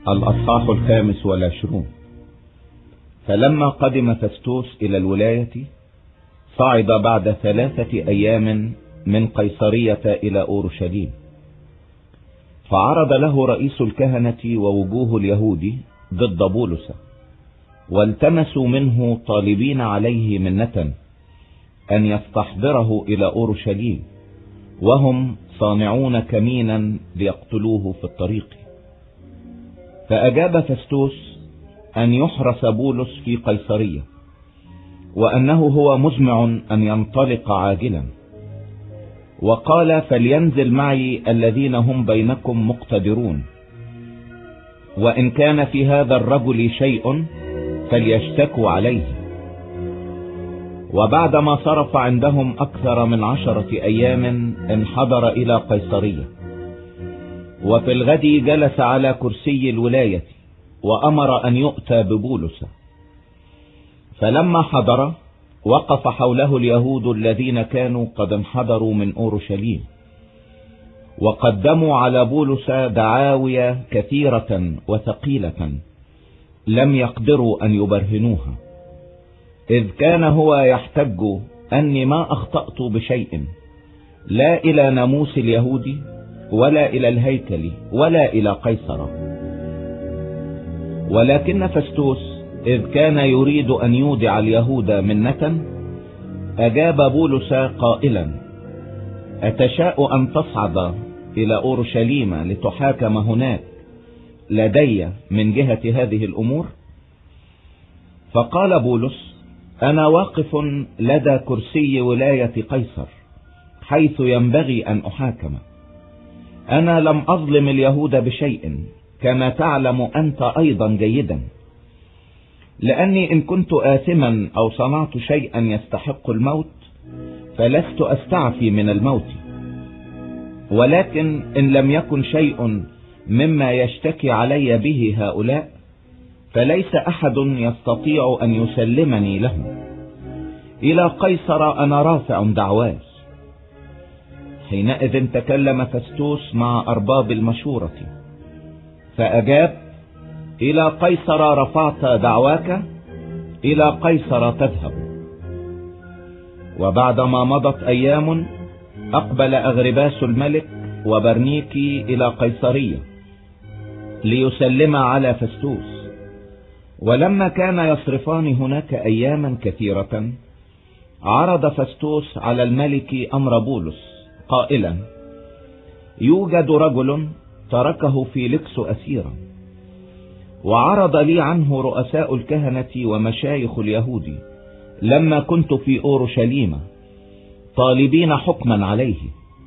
الأصحاح 25. فلما قدم فستوس إلى الولاية صعد بعد 3 أيام من قيصرية إلى أورشليم، فعرض له رئيس الكهنة ووجوه اليهود ضد بولس، والتمسوا منه طالبين عليه منة أن يستحضره إلى أورشليم، وهم صانعون كمينا ليقتلوه في الطريق. فأجاب فستوس أن يحرس بولس في قيصرية، وأنه هو مزمع أن ينطلق عاجلا، وقال: فلينزل معي الذين هم بينكم مقتدرون، وإن كان في هذا الرجل شيء فليشتكوا عليه. وبعدما صرف عندهم أكثر من 10 أيام انحدر إلى قيصرية، وفي الغد جلس على كرسي الولاية وأمر أن يؤتى ببولس. فلما حضر وقف حوله اليهود الذين كانوا قد انحدروا من أورشليم، وقدموا على بولس دعاوي كثيرة وثقيلة لم يقدروا أن يبرهنوها، إذ كان هو يحتج أني ما أخطأت بشيء، لا إلى ناموس اليهود ولا إلى الهيكل ولا إلى قيصر. ولكن فستوس إذ كان يريد أن يودع اليهود منة، أجاب بولس قائلا: أتشاء أن تصعد إلى أورشليم لتحاكم هناك لدي من جهة هذه الأمور؟ فقال بولس: أنا واقف لدى كرسي ولاية قيصر، حيث ينبغي أن أحاكم. أنا لم أظلم اليهود بشيء، كما تعلم أنت أيضا جيدا، لأني إن كنت آثما أو صنعت شيئا يستحق الموت فلست أستعفي من الموت، ولكن إن لم يكن شيء مما يشتكي علي به هؤلاء فليس أحد يستطيع أن يسلمني لهم. إلى قيصر أنا رافع دعواي. حينئذ تكلم فستوس مع أرباب المشورة فأجاب: إلى قيصر رفعت دعواك، إلى قيصر تذهب. وبعدما مضت أيام أقبل أغرباس الملك وبرنيكي إلى قيصرية ليسلم على فستوس. ولما كان يصرفان هناك أياما كثيرة، عرض فستوس على الملك أمر بولس قائلا: يوجد رجل تركه فيليكس أسيرا، وعرض لي عنه رؤساء الكهنة ومشايخ اليهود لما كنت في أورشليم طالبين حكما عليه.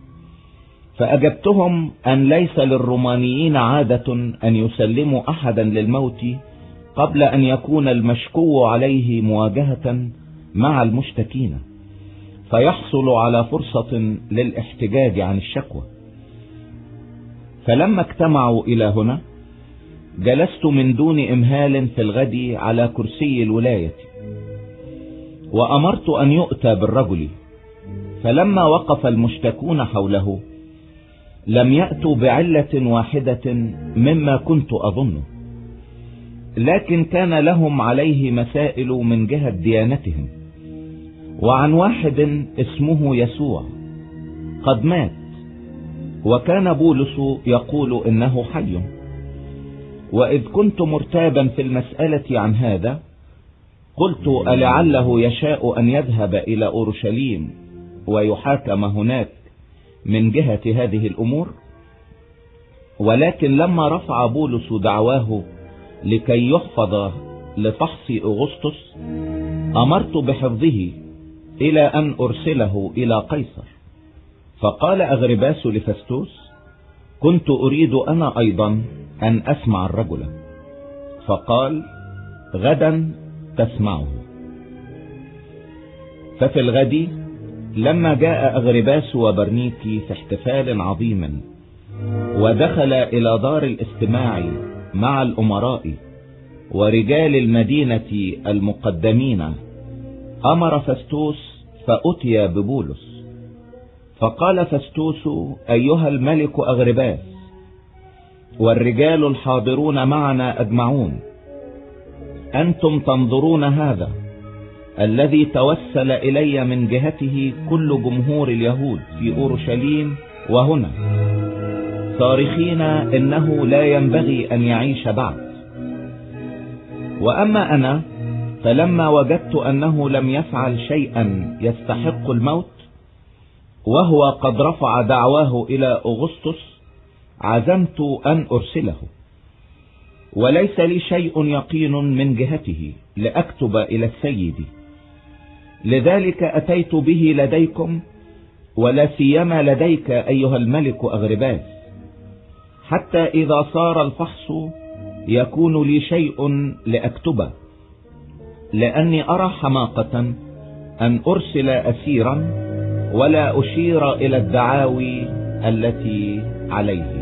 فأجبتهم أن ليس للرومانيين عادة أن يسلموا أحدا للموت قبل أن يكون المشكو عليه مواجهة مع المشتكين، فيحصل على فرصة للاحتجاج عن الشكوى. فلما اجتمعوا إلى هنا جلست من دون إمهال في الغد على كرسي الولاية، وأمرت أن يؤتى بالرجل. فلما وقف المشتكون حوله لم يأتوا بعلة واحدة مما كنت أظنه، لكن كان لهم عليه مسائل من جهة ديانتهم. وعن واحد اسمه يسوع قد مات، وكان بولس يقول إنه حي. وإذ كنت مرتابا في المسألة عن هذا، قلت: ألعله يشاء أن يذهب إلى أورشليم ويحاكم هناك من جهة هذه الأمور؟ ولكن لما رفع بولس دعواه لكي يحفظ لفحص أغسطس، أمرت بحفظه إلى أن أرسله إلى قيصر. فقال أغرباس لفستوس: كنت أريد أنا أيضا أن أسمع الرجل. فقال: غدا تسمعه. ففي الغد لما جاء أغرباس وبرنيكي في احتفال عظيم، ودخل إلى دار الاستماع مع الأمراء ورجال المدينة المقدمين، أمر فستوس فأتي ببولس. فقال فستوس: أيها الملك أغرباس، والرجال الحاضرون معنا أجمعون، أنتم تنظرون هذا الذي توسل إلي من جهته كل جمهور اليهود في أورشليم وهنا، صارخين إنه لا ينبغي أن يعيش بعد. وأما أنا فلما وجدت أنه لم يفعل شيئا يستحق الموت، وهو قد رفع دعواه إلى أغسطس، عزمت أن أرسله، وليس لي شيء يقين من جهته لأكتب إلى السيد، لذلك أتيت به لديكم، ولا سيما لديك أيها الملك أغرباس، حتى إذا صار الفحص يكون لي شيء لأكتبه، لأني أرى حماقة أن أرسل أسيرا ولا أشير إلى الدعاوي التي عليه.